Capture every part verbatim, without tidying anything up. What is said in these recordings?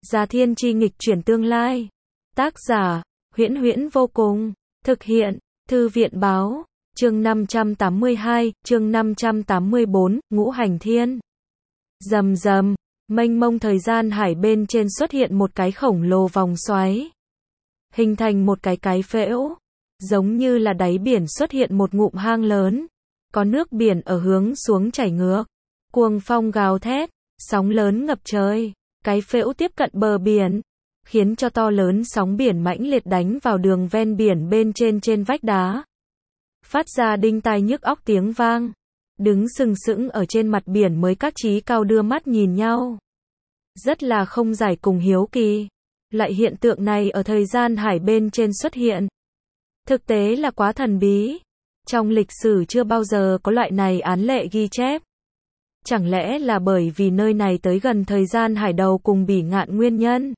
Gia Thiên Chi nghịch chuyển tương lai. Tác giả, Huyễn Huyễn vô cùng. Thực hiện, Thư viện báo. Chương năm trăm tám mươi hai, chương năm trăm tám mươi bốn, Ngũ Hành Thiên. Rầm rầm, mênh mông thời gian hải bên trên xuất hiện một cái khổng lồ vòng xoáy. Hình thành một cái cái phễu. Giống như là đáy biển xuất hiện một ngụm hang lớn. Có nước biển ở hướng xuống chảy ngược. Cuồng phong gào thét, sóng lớn ngập trời. Cái phễu tiếp cận bờ biển, khiến cho to lớn sóng biển mãnh liệt đánh vào đường ven biển bên trên trên vách đá. Phát ra đinh tai nhức óc tiếng vang. Đứng sừng sững ở trên mặt biển mới các trí cao đưa mắt nhìn nhau. Rất là không giải cùng hiếu kỳ. Loại hiện tượng này ở thời gian hải bên trên xuất hiện. Thực tế là quá thần bí. Trong lịch sử chưa bao giờ có loại này án lệ ghi chép. Chẳng lẽ là bởi vì nơi này tới gần thời gian hải đầu cùng Bỉ Ngạn nguyên nhân?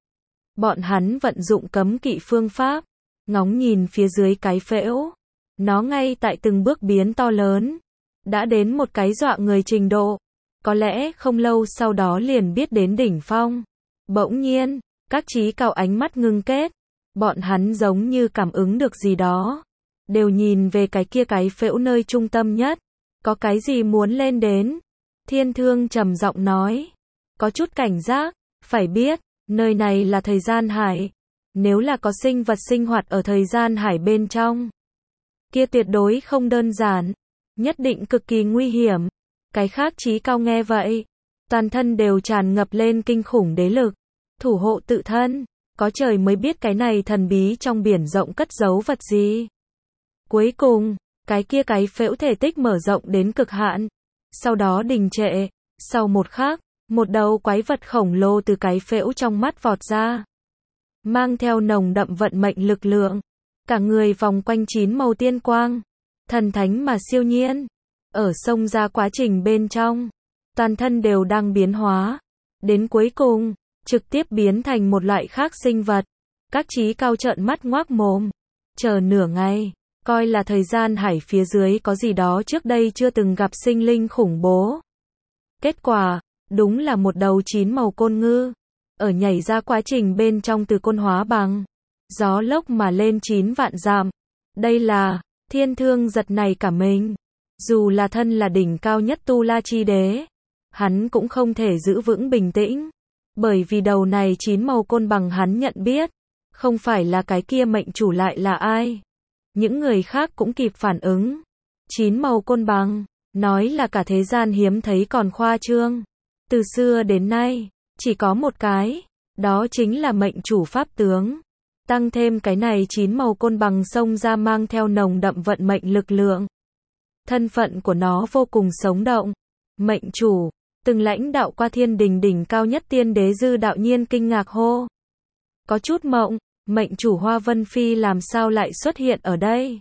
Bọn hắn vận dụng cấm kỵ phương pháp, ngóng nhìn phía dưới cái phễu. Nó ngay tại từng bước biến to lớn, đã đến một cái dọa người trình độ. Có lẽ không lâu sau đó liền biết đến đỉnh phong. Bỗng nhiên, các trí cao ánh mắt ngưng kết. Bọn hắn giống như cảm ứng được gì đó. Đều nhìn về cái kia cái phễu nơi trung tâm nhất. Có cái gì muốn lên đến? Thiên Thương trầm giọng nói. Có chút cảnh giác, phải biết, nơi này là thời gian hải. Nếu là có sinh vật sinh hoạt ở thời gian hải bên trong, kia tuyệt đối không đơn giản, nhất định cực kỳ nguy hiểm. Cái khác trí cao nghe vậy, toàn thân đều tràn ngập lên kinh khủng đế lực, thủ hộ tự thân. Có trời mới biết cái này thần bí trong biển rộng cất giấu vật gì. Cuối cùng, cái kia cái phễu thể tích mở rộng đến cực hạn. Sau đó đình trệ, sau một khắc, một đầu quái vật khổng lồ từ cái phễu trong mắt vọt ra. Mang theo nồng đậm vận mệnh lực lượng. Cả người vòng quanh chín màu tiên quang. Thần thánh mà siêu nhiên. Ở sông ra quá trình bên trong. Toàn thân đều đang biến hóa. Đến cuối cùng, trực tiếp biến thành một loại khác sinh vật. Các trí cao trợn mắt ngoác mồm. Chờ nửa ngày. Coi là thời gian hải phía dưới có gì đó trước đây chưa từng gặp sinh linh khủng bố. Kết quả, đúng là một đầu chín màu côn ngư. Ở nhảy ra quá trình bên trong từ côn hóa bằng. Gió lốc mà lên chín vạn dặm. Đây là, Thiên Thương giật này cả mình. Dù là thân là đỉnh cao nhất Tu La Chi Đế. Hắn cũng không thể giữ vững bình tĩnh. Bởi vì đầu này chín màu côn bằng hắn nhận biết. Không phải là cái kia mệnh chủ lại là ai. Những người khác cũng kịp phản ứng. Chín màu côn bằng, nói là cả thế gian hiếm thấy còn khoa trương. Từ xưa đến nay, chỉ có một cái, đó chính là mệnh chủ pháp tướng. Tăng thêm cái này chín màu côn bằng xông ra mang theo nồng đậm vận mệnh lực lượng. Thân phận của nó vô cùng sống động. Mệnh chủ, từng lãnh đạo qua thiên đình đỉnh cao nhất tiên đế Dư Đạo Nhiên kinh ngạc hô. Có chút mộng. Mệnh chủ Hoa Vân Phi làm sao lại xuất hiện ở đây?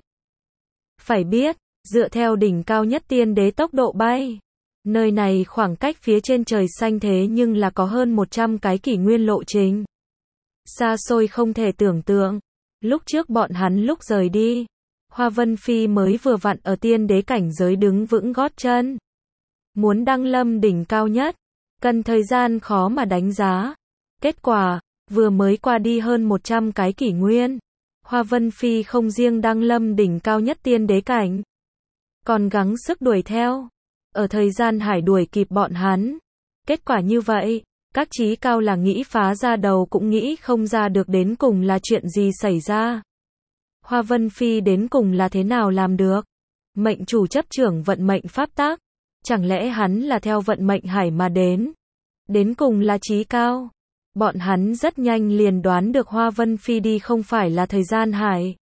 Phải biết, dựa theo đỉnh cao nhất tiên đế tốc độ bay, nơi này khoảng cách phía trên trời xanh thế nhưng là có hơn một trăm cái kỷ nguyên lộ trình. Xa xôi không thể tưởng tượng. Lúc trước bọn hắn lúc rời đi, Hoa Vân Phi mới vừa vặn ở tiên đế cảnh giới đứng vững gót chân. Muốn đăng lâm đỉnh cao nhất, cần thời gian khó mà đánh giá. Kết quả, vừa mới qua đi hơn một trăm cái kỷ nguyên. Hoa Vân Phi không riêng đăng lâm đỉnh cao nhất tiên đế cảnh, còn gắng sức đuổi theo. Ở thời gian hải đuổi kịp bọn hắn. Kết quả như vậy, các trí cao là nghĩ phá ra đầu cũng nghĩ không ra được đến cùng là chuyện gì xảy ra. Hoa Vân Phi đến cùng là thế nào làm được? Mệnh chủ chấp trưởng vận mệnh pháp tắc. Chẳng lẽ hắn là theo vận mệnh hải mà đến? Đến cùng là trí cao. Bọn hắn rất nhanh liền đoán được Hoa Vân Phi đi không phải là thời gian hải,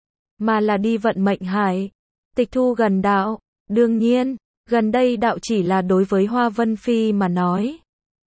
mà là đi vận mệnh hải. Tịch thu gần đạo. Đương nhiên, gần đây đạo chỉ là đối với Hoa Vân Phi mà nói.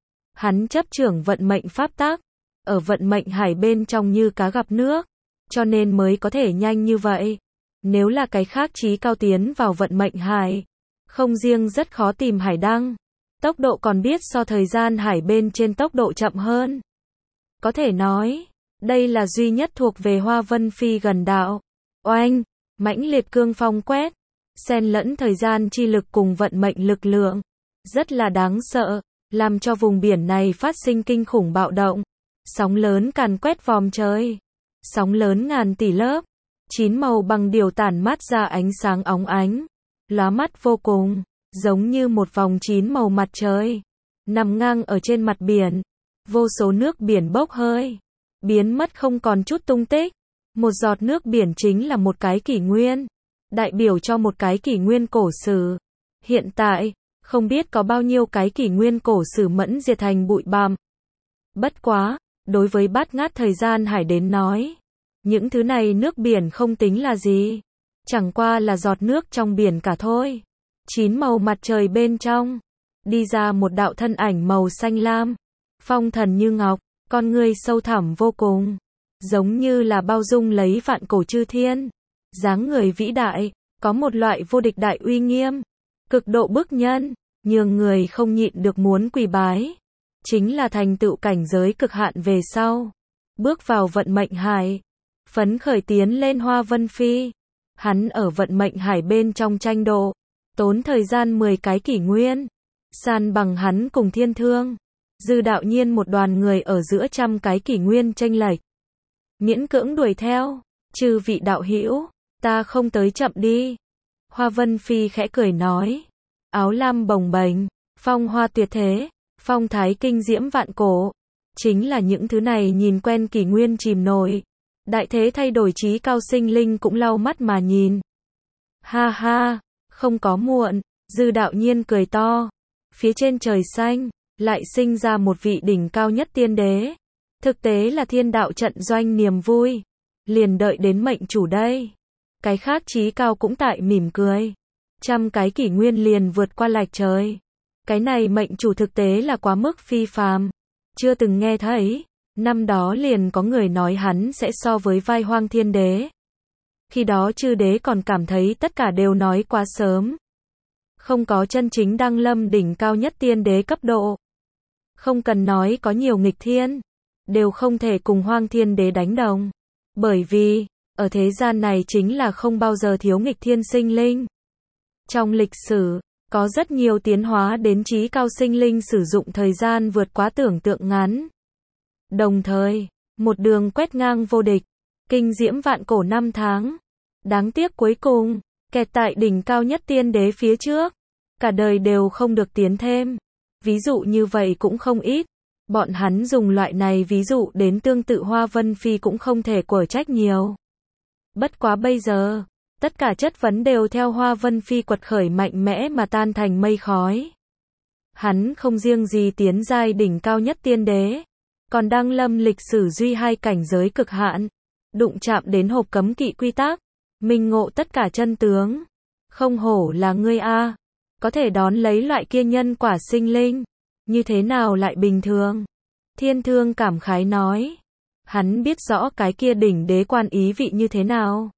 Hắn chấp trưởng vận mệnh pháp tắc, ở vận mệnh hải bên trong như cá gặp nước, cho nên mới có thể nhanh như vậy. Nếu là cái khác trí cao tiến vào vận mệnh hải, không riêng rất khó tìm hải đăng, tốc độ còn biết so thời gian hải bên trên tốc độ chậm hơn. Có thể nói, đây là duy nhất thuộc về Hoa Vân Phi gần đạo. Oanh, mãnh liệt cương phong quét, xen lẫn thời gian chi lực cùng vận mệnh lực lượng. Rất là đáng sợ, làm cho vùng biển này phát sinh kinh khủng bạo động. Sóng lớn càn quét vòm trời. Sóng lớn ngàn tỷ lớp. Chín màu bằng điều tản mát ra ánh sáng óng ánh. Lóa mắt vô cùng. Giống như một vòng chín màu mặt trời. Nằm ngang ở trên mặt biển. Vô số nước biển bốc hơi. Biến mất không còn chút tung tích. Một giọt nước biển chính là một cái kỷ nguyên. Đại biểu cho một cái kỷ nguyên cổ sử. Hiện tại, không biết có bao nhiêu cái kỷ nguyên cổ sử mẫn diệt thành bụi bặm. Bất quá, đối với bát ngát thời gian hải đến nói, những thứ này nước biển không tính là gì. Chẳng qua là giọt nước trong biển cả thôi. Chín màu mặt trời bên trong. Đi ra một đạo thân ảnh màu xanh lam. Phong thần như ngọc, con ngươi sâu thẳm vô cùng. Giống như là bao dung lấy vạn cổ chư thiên. Dáng người vĩ đại, có một loại vô địch đại uy nghiêm. Cực độ bức nhân, nhường người không nhịn được muốn quỳ bái. Chính là thành tựu cảnh giới cực hạn về sau. Bước vào vận mệnh hải. Phấn khởi tiến lên Hoa Vân Phi. Hắn ở vận mệnh hải bên trong tranh độ. Tốn thời gian mười cái kỷ nguyên. San bằng hắn cùng Thiên Thương. Dư Đạo Nhiên một đoàn người ở giữa trăm cái kỷ nguyên chênh lệch. Miễn cưỡng đuổi theo. Chư vị đạo hữu, ta không tới chậm đi. Hoa Vân Phi khẽ cười nói. Áo lam bồng bềnh, phong hoa tuyệt thế, phong thái kinh diễm vạn cổ. Chính là những thứ này nhìn quen kỷ nguyên chìm nổi. Đại thế thay đổi trí cao sinh linh cũng lau mắt mà nhìn. Ha ha, không có muộn, Dư Đạo Nhiên cười to. Phía trên trời xanh, lại sinh ra một vị đỉnh cao nhất tiên đế. Thực tế là thiên đạo trận doanh niềm vui. Liền đợi đến mệnh chủ đây. Cái khác trí cao cũng tại mỉm cười. Trăm cái kỷ nguyên liền vượt qua lạch trời. Cái này mệnh chủ thực tế là quá mức phi phàm. Chưa từng nghe thấy. Năm đó liền có người nói hắn sẽ so với vai Hoang Thiên Đế. Khi đó chư đế còn cảm thấy tất cả đều nói quá sớm. Không có chân chính đăng lâm đỉnh cao nhất tiên đế cấp độ. Không cần nói có nhiều nghịch thiên. Đều không thể cùng Hoang Thiên Đế đánh đồng. Bởi vì, ở thế gian này chính là không bao giờ thiếu nghịch thiên sinh linh. Trong lịch sử, có rất nhiều tiến hóa đến trí cao sinh linh sử dụng thời gian vượt quá tưởng tượng ngắn. Đồng thời, một đường quét ngang vô địch, kinh diễm vạn cổ năm tháng. Đáng tiếc cuối cùng, kẹt tại đỉnh cao nhất tiên đế phía trước. Cả đời đều không được tiến thêm. Ví dụ như vậy cũng không ít. Bọn hắn dùng loại này ví dụ đến tương tự Hoa Vân Phi cũng không thể quở trách nhiều. Bất quá bây giờ, tất cả chất vấn đều theo Hoa Vân Phi quật khởi mạnh mẽ mà tan thành mây khói. Hắn không riêng gì tiến giai đỉnh cao nhất tiên đế, còn đăng lâm lịch sử duy hai cảnh giới cực hạn, đụng chạm đến hộp cấm kỵ quy tắc, minh ngộ tất cả chân tướng. Không hổ là ngươi a, có thể đón lấy loại kia nhân quả sinh linh, như thế nào lại bình thường? Thiên Thương cảm khái nói, hắn biết rõ cái kia đỉnh đế quan ý vị như thế nào.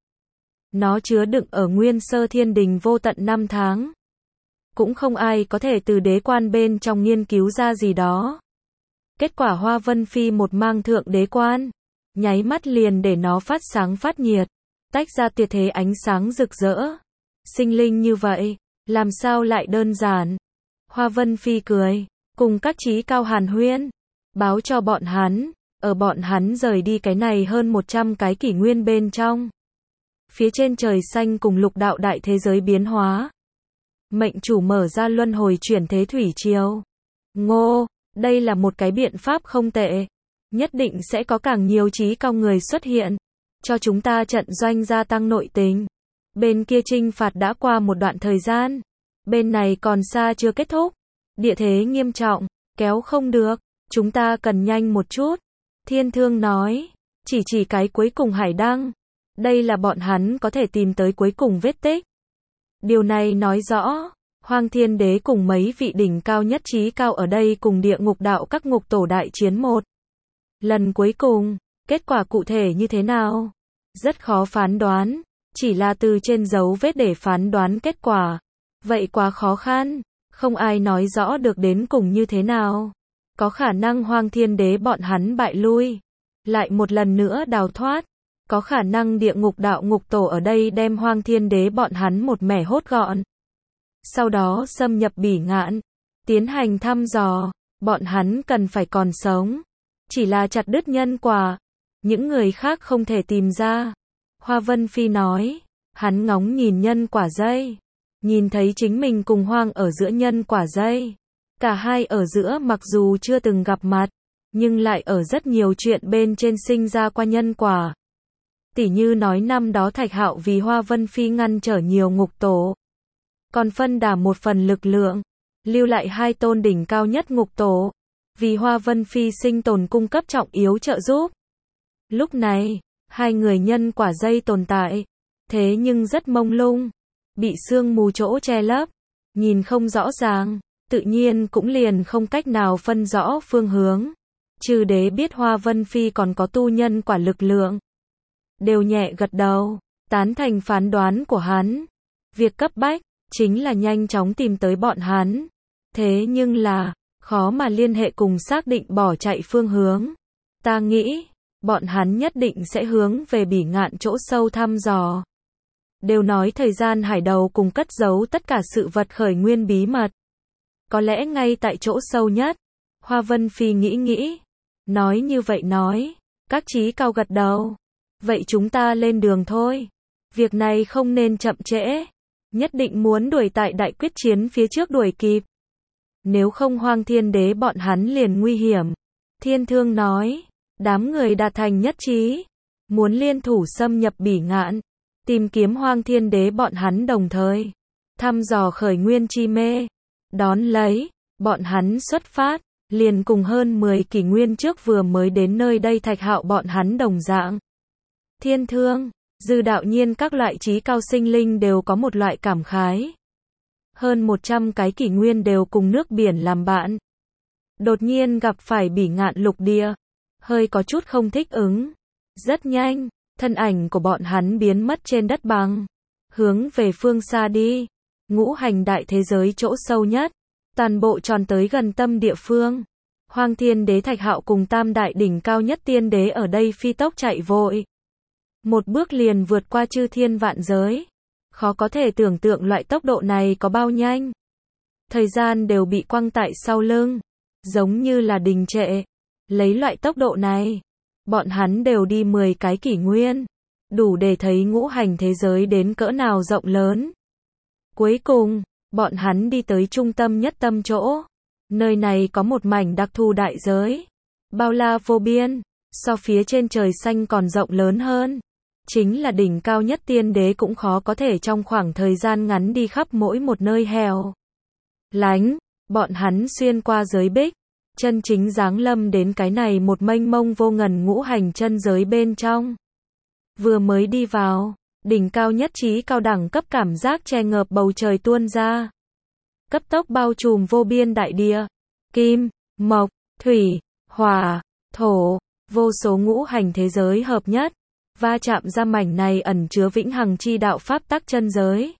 Nó chứa đựng ở nguyên sơ thiên đình vô tận năm tháng. Cũng không ai có thể từ đế quan bên trong nghiên cứu ra gì đó. Kết quả Hoa Vân Phi một mang thượng đế quan, nháy mắt liền để nó phát sáng phát nhiệt, tách ra tuyệt thế ánh sáng rực rỡ. Sinh linh như vậy, làm sao lại đơn giản? Hoa Vân Phi cười, cùng các trí cao hàn huyên, báo cho bọn hắn, ở bọn hắn rời đi cái này hơn một trăm cái kỷ nguyên bên trong. Phía trên trời xanh cùng lục đạo đại thế giới biến hóa. Mệnh chủ mở ra luân hồi chuyển thế thủy triều. Ngô, đây là một cái biện pháp không tệ. Nhất định sẽ có càng nhiều trí cao người xuất hiện. Cho chúng ta trận doanh gia tăng nội tình. Bên kia chinh phạt đã qua một đoạn thời gian. Bên này còn xa chưa kết thúc. Địa thế nghiêm trọng, kéo không được. Chúng ta cần nhanh một chút. Thiên Thương nói, chỉ chỉ cái cuối cùng hải đăng. Đây là bọn hắn có thể tìm tới cuối cùng vết tích. Điều này nói rõ, Hoang Thiên Đế cùng mấy vị đỉnh cao nhất trí cao ở đây cùng địa ngục đạo các ngục tổ đại chiến một lần cuối cùng, kết quả cụ thể như thế nào? Rất khó phán đoán, chỉ là từ trên dấu vết để phán đoán kết quả. Vậy quá khó khăn, không ai nói rõ được đến cùng như thế nào. Có khả năng Hoang Thiên Đế bọn hắn bại lui, lại một lần nữa đào thoát. Có khả năng địa ngục đạo ngục tổ ở đây đem Hoang Thiên Đế bọn hắn một mẻ hốt gọn. Sau đó xâm nhập Bỉ Ngạn, tiến hành thăm dò, bọn hắn cần phải còn sống. chỉ là chặt đứt nhân quả, những người khác không thể tìm ra. Hoa Vân Phi nói, hắn ngóng nhìn nhân quả dây, nhìn thấy chính mình cùng Hoang ở giữa nhân quả dây. Cả hai ở giữa mặc dù chưa từng gặp mặt, nhưng lại ở rất nhiều chuyện bên trên sinh ra qua nhân quả. Tỉ như nói năm đó Thạch Hạo vì Hoa Vân Phi ngăn trở nhiều ngục tổ, còn phân đà một phần lực lượng, lưu lại hai tôn đỉnh cao nhất ngục tổ, vì Hoa Vân Phi sinh tồn cung cấp trọng yếu trợ giúp. Lúc này, hai người nhân quả dây tồn tại, thế nhưng rất mông lung, bị sương mù chỗ che lấp, nhìn không rõ ràng, tự nhiên cũng liền không cách nào phân rõ phương hướng. Trừ đế biết Hoa Vân Phi còn có tu nhân quả lực lượng, đều nhẹ gật đầu, tán thành phán đoán của hắn. Việc cấp bách, chính là nhanh chóng tìm tới bọn hắn. Thế nhưng là, khó mà liên hệ cùng xác định bỏ chạy phương hướng. Ta nghĩ, bọn hắn nhất định sẽ hướng về Bỉ Ngạn chỗ sâu thăm dò. Đều nói thời gian hải đầu cùng cất giấu tất cả sự vật khởi nguyên bí mật. Có lẽ ngay tại chỗ sâu nhất. Hoa Vân Phi nghĩ nghĩ. Nói như vậy nói, các trí cao gật đầu. Vậy chúng ta lên đường thôi. Việc này không nên chậm trễ. Nhất định muốn đuổi tại đại quyết chiến phía trước đuổi kịp. Nếu không Hoang Thiên Đế bọn hắn liền nguy hiểm. Thiên Thương nói, đám người đạt thành nhất trí, muốn liên thủ xâm nhập Bỉ Ngạn, tìm kiếm Hoang Thiên Đế bọn hắn đồng thời thăm dò khởi nguyên chi mê. Đón lấy, bọn hắn xuất phát, liền cùng hơn mười kỷ nguyên trước vừa mới đến nơi đây Thạch Hạo bọn hắn đồng dạng. Thiên Thương, Dư Đạo Nhiên các loại trí cao sinh linh đều có một loại cảm khái. Hơn một trăm cái kỷ nguyên đều cùng nước biển làm bạn. Đột nhiên gặp phải Bỉ Ngạn lục địa, hơi có chút không thích ứng. Rất nhanh, thân ảnh của bọn hắn biến mất trên đất bằng, hướng về phương xa đi. Ngũ hành đại thế giới chỗ sâu nhất, toàn bộ tròn tới gần tâm địa phương. Hoang Thiên Đế Thạch Hạo cùng tam đại đỉnh cao nhất tiên đế ở đây phi tốc chạy vội. Một bước liền vượt qua chư thiên vạn giới. Khó có thể tưởng tượng loại tốc độ này có bao nhanh. Thời gian đều bị quăng tại sau lưng, giống như là đình trệ. Lấy loại tốc độ này, bọn hắn đều đi mười cái kỷ nguyên, đủ để thấy ngũ hành thế giới đến cỡ nào rộng lớn. Cuối cùng, bọn hắn đi tới trung tâm nhất tâm chỗ. Nơi này có một mảnh đặc thù đại giới, bao la vô biên, so phía trên trời xanh còn rộng lớn hơn. Chính là đỉnh cao nhất tiên đế cũng khó có thể trong khoảng thời gian ngắn đi khắp mỗi một nơi hẻo lánh. Bọn hắn xuyên qua giới bích, chân chính giáng lâm đến cái này một mênh mông vô ngần ngũ hành chân giới bên trong. Vừa mới đi vào, đỉnh cao nhất trí cao đẳng cấp cảm giác che ngợp bầu trời tuôn ra. Cấp tốc bao trùm vô biên đại địa, kim, mộc, thủy, hỏa, thổ, vô số ngũ hành thế giới hợp nhất, va chạm ra mảnh này ẩn chứa vĩnh hằng chi đạo pháp tắc chân giới.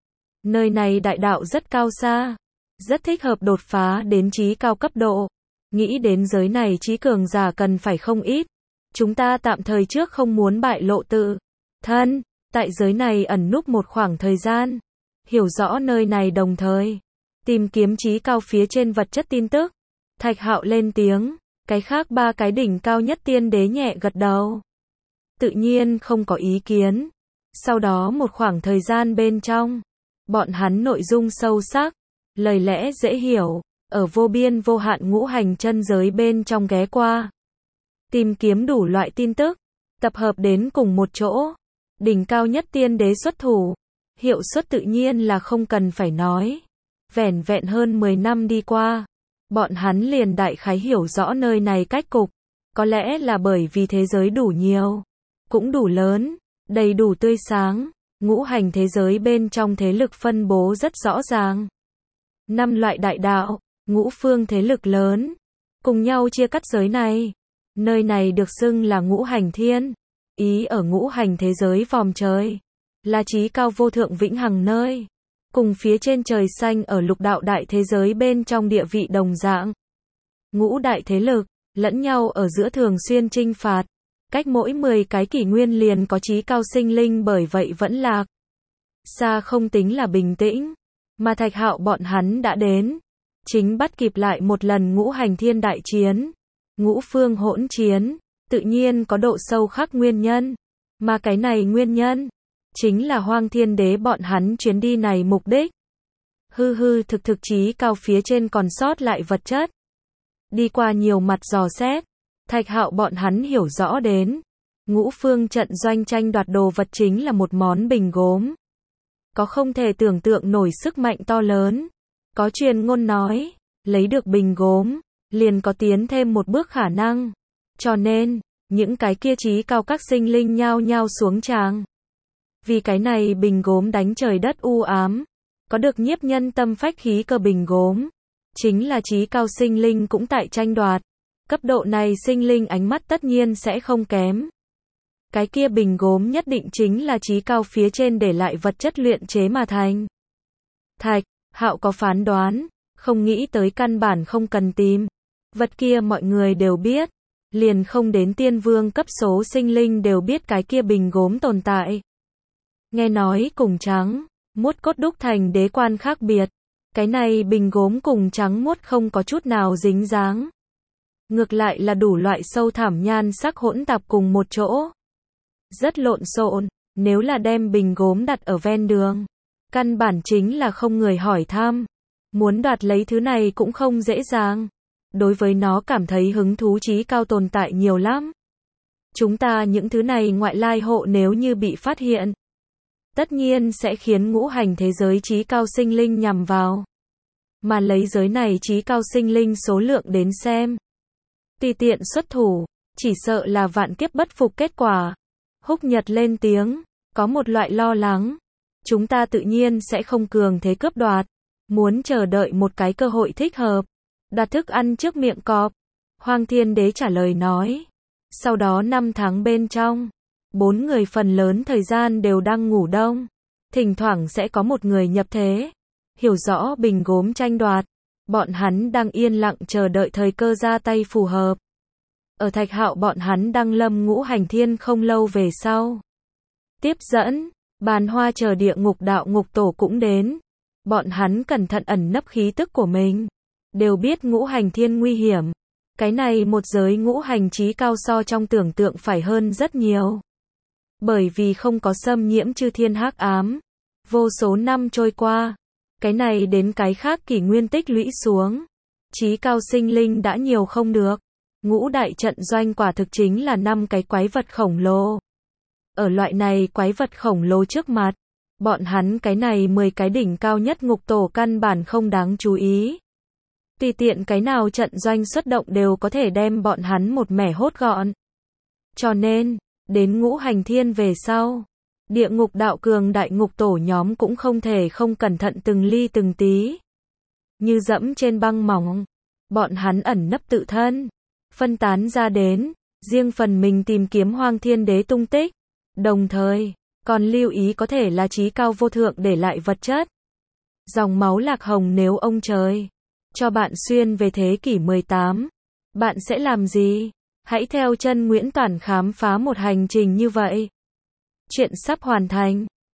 Nơi này đại đạo rất cao xa, rất thích hợp đột phá đến trí cao cấp độ. Nghĩ đến giới này trí cường giả cần phải không ít. Chúng ta tạm thời trước không muốn bại lộ tự thân, tại giới này ẩn núp một khoảng thời gian, hiểu rõ nơi này đồng thời tìm kiếm trí cao phía trên vật chất tin tức. Thạch Hạo lên tiếng, cái khác ba cái đỉnh cao nhất tiên đế nhẹ gật đầu. Tự nhiên không có ý kiến. Sau đó một khoảng thời gian bên trong, bọn hắn nội dung sâu sắc, lời lẽ dễ hiểu, ở vô biên vô hạn ngũ hành chân giới bên trong ghé qua. Tìm kiếm đủ loại tin tức, tập hợp đến cùng một chỗ. Đỉnh cao nhất tiên đế xuất thủ, hiệu suất tự nhiên là không cần phải nói. Vẻn vẹn hơn mười năm đi qua, bọn hắn liền đại khái hiểu rõ nơi này cách cục. Có lẽ là bởi vì thế giới đủ nhiều, cũng đủ lớn, đầy đủ tươi sáng. Ngũ hành thế giới bên trong thế lực phân bố rất rõ ràng. Năm loại đại đạo, ngũ phương thế lực lớn, cùng nhau chia cắt giới này. Nơi này được xưng là ngũ hành thiên, ý ở ngũ hành thế giới vòm trời, là trí cao vô thượng vĩnh hằng nơi. Cùng phía trên trời xanh ở lục đạo đại thế giới bên trong địa vị đồng dạng. Ngũ đại thế lực, lẫn nhau ở giữa thường xuyên chinh phạt. Cách mỗi mười cái kỷ nguyên liền có trí cao sinh linh bởi vậy vẫn lạc. Xa không tính là bình tĩnh, mà Thạch Hạo bọn hắn đã đến. Chính bắt kịp lại một lần ngũ hành thiên đại chiến. Ngũ phương hỗn chiến, tự nhiên có độ sâu khắc nguyên nhân. Mà cái này nguyên nhân, chính là Hoang Thiên Đế bọn hắn chuyến đi này mục đích. Hư hư thực thực chí cao phía trên còn sót lại vật chất. Đi qua nhiều mặt dò xét, Thạch Hạo bọn hắn hiểu rõ đến. Ngũ phương trận doanh tranh đoạt đồ vật chính là một món bình gốm. Có không thể tưởng tượng nổi sức mạnh to lớn. Có truyền ngôn nói, lấy được bình gốm, liền có tiến thêm một bước khả năng. Cho nên, những cái kia chí cao các sinh linh nhao nhao xuống tràng. Vì cái này bình gốm đánh trời đất u ám, có được nhiếp nhân tâm phách khí cơ bình gốm, chính là chí cao sinh linh cũng tại tranh đoạt. Cấp độ này sinh linh ánh mắt tất nhiên sẽ không kém. Cái kia bình gốm nhất định chính là chí cao phía trên để lại vật chất luyện chế mà thành. Thạch Hạo có phán đoán, không nghĩ tới căn bản không cần tìm. Vật kia mọi người đều biết, liền không đến tiên vương cấp số sinh linh đều biết cái kia bình gốm tồn tại. Nghe nói cùng trắng, muốt cốt đúc thành đế quan khác biệt. Cái này bình gốm cùng trắng muốt không có chút nào dính dáng. Ngược lại là đủ loại sâu thẳm nhan sắc hỗn tạp cùng một chỗ. Rất lộn xộn, nếu là đem bình gốm đặt ở ven đường. Căn bản chính là không người hỏi thăm. Muốn đoạt lấy thứ này cũng không dễ dàng. Đối với nó cảm thấy hứng thú chí cao tồn tại nhiều lắm. Chúng ta những thứ này ngoại lai hộ nếu như bị phát hiện, tất nhiên sẽ khiến ngũ hành thế giới chí cao sinh linh nhằm vào. Mà lấy giới này chí cao sinh linh số lượng đến xem. Tùy tiện xuất thủ, chỉ sợ là vạn kiếp bất phục kết quả. Húc Nhật lên tiếng, có một loại lo lắng. Chúng ta tự nhiên sẽ không cường thế cướp đoạt. Muốn chờ đợi một cái cơ hội thích hợp. Đặt thức ăn trước miệng cọp. Hoang Thiên Đế trả lời nói. Sau đó năm tháng bên trong, bốn người phần lớn thời gian đều đang ngủ đông. Thỉnh thoảng sẽ có một người nhập thế. Hiểu rõ bình gốm tranh đoạt. Bọn hắn đang yên lặng chờ đợi thời cơ ra tay phù hợp. Ở Thạch Hạo bọn hắn đăng lâm ngũ hành thiên không lâu về sau. Tiếp dẫn, Bàn Hoa chờ địa ngục đạo ngục tổ cũng đến. Bọn hắn cẩn thận ẩn nấp khí tức của mình. Đều biết ngũ hành thiên nguy hiểm. Cái này một giới ngũ hành chí cao so trong tưởng tượng phải hơn rất nhiều. Bởi vì không có xâm nhiễm chư thiên hắc ám. Vô số năm trôi qua. Cái này đến cái khác kỷ nguyên tích lũy xuống. Chí cao sinh linh đã nhiều không được. Ngũ đại trận doanh quả thực chính là năm cái quái vật khổng lồ. Ở loại này quái vật khổng lồ trước mặt, bọn hắn cái này mười cái đỉnh cao nhất ngục tổ căn bản không đáng chú ý. Tùy tiện cái nào trận doanh xuất động đều có thể đem bọn hắn một mẻ hốt gọn. Cho nên, đến ngũ hành thiên về sau, địa ngục đạo cường đại ngục tổ nhóm cũng không thể không cẩn thận từng ly từng tí. Như dẫm trên băng mỏng, bọn hắn ẩn nấp tự thân, phân tán ra đến, riêng phần mình tìm kiếm Hoang Thiên Đế tung tích. Đồng thời, còn lưu ý có thể là chí cao vô thượng để lại vật chất. Dòng máu lạc hồng nếu ông trời cho bạn xuyên về thế kỷ mười tám, bạn sẽ làm gì? Hãy theo chân Nguyễn Toản khám phá một hành trình như vậy. Chuyện sắp hoàn thành.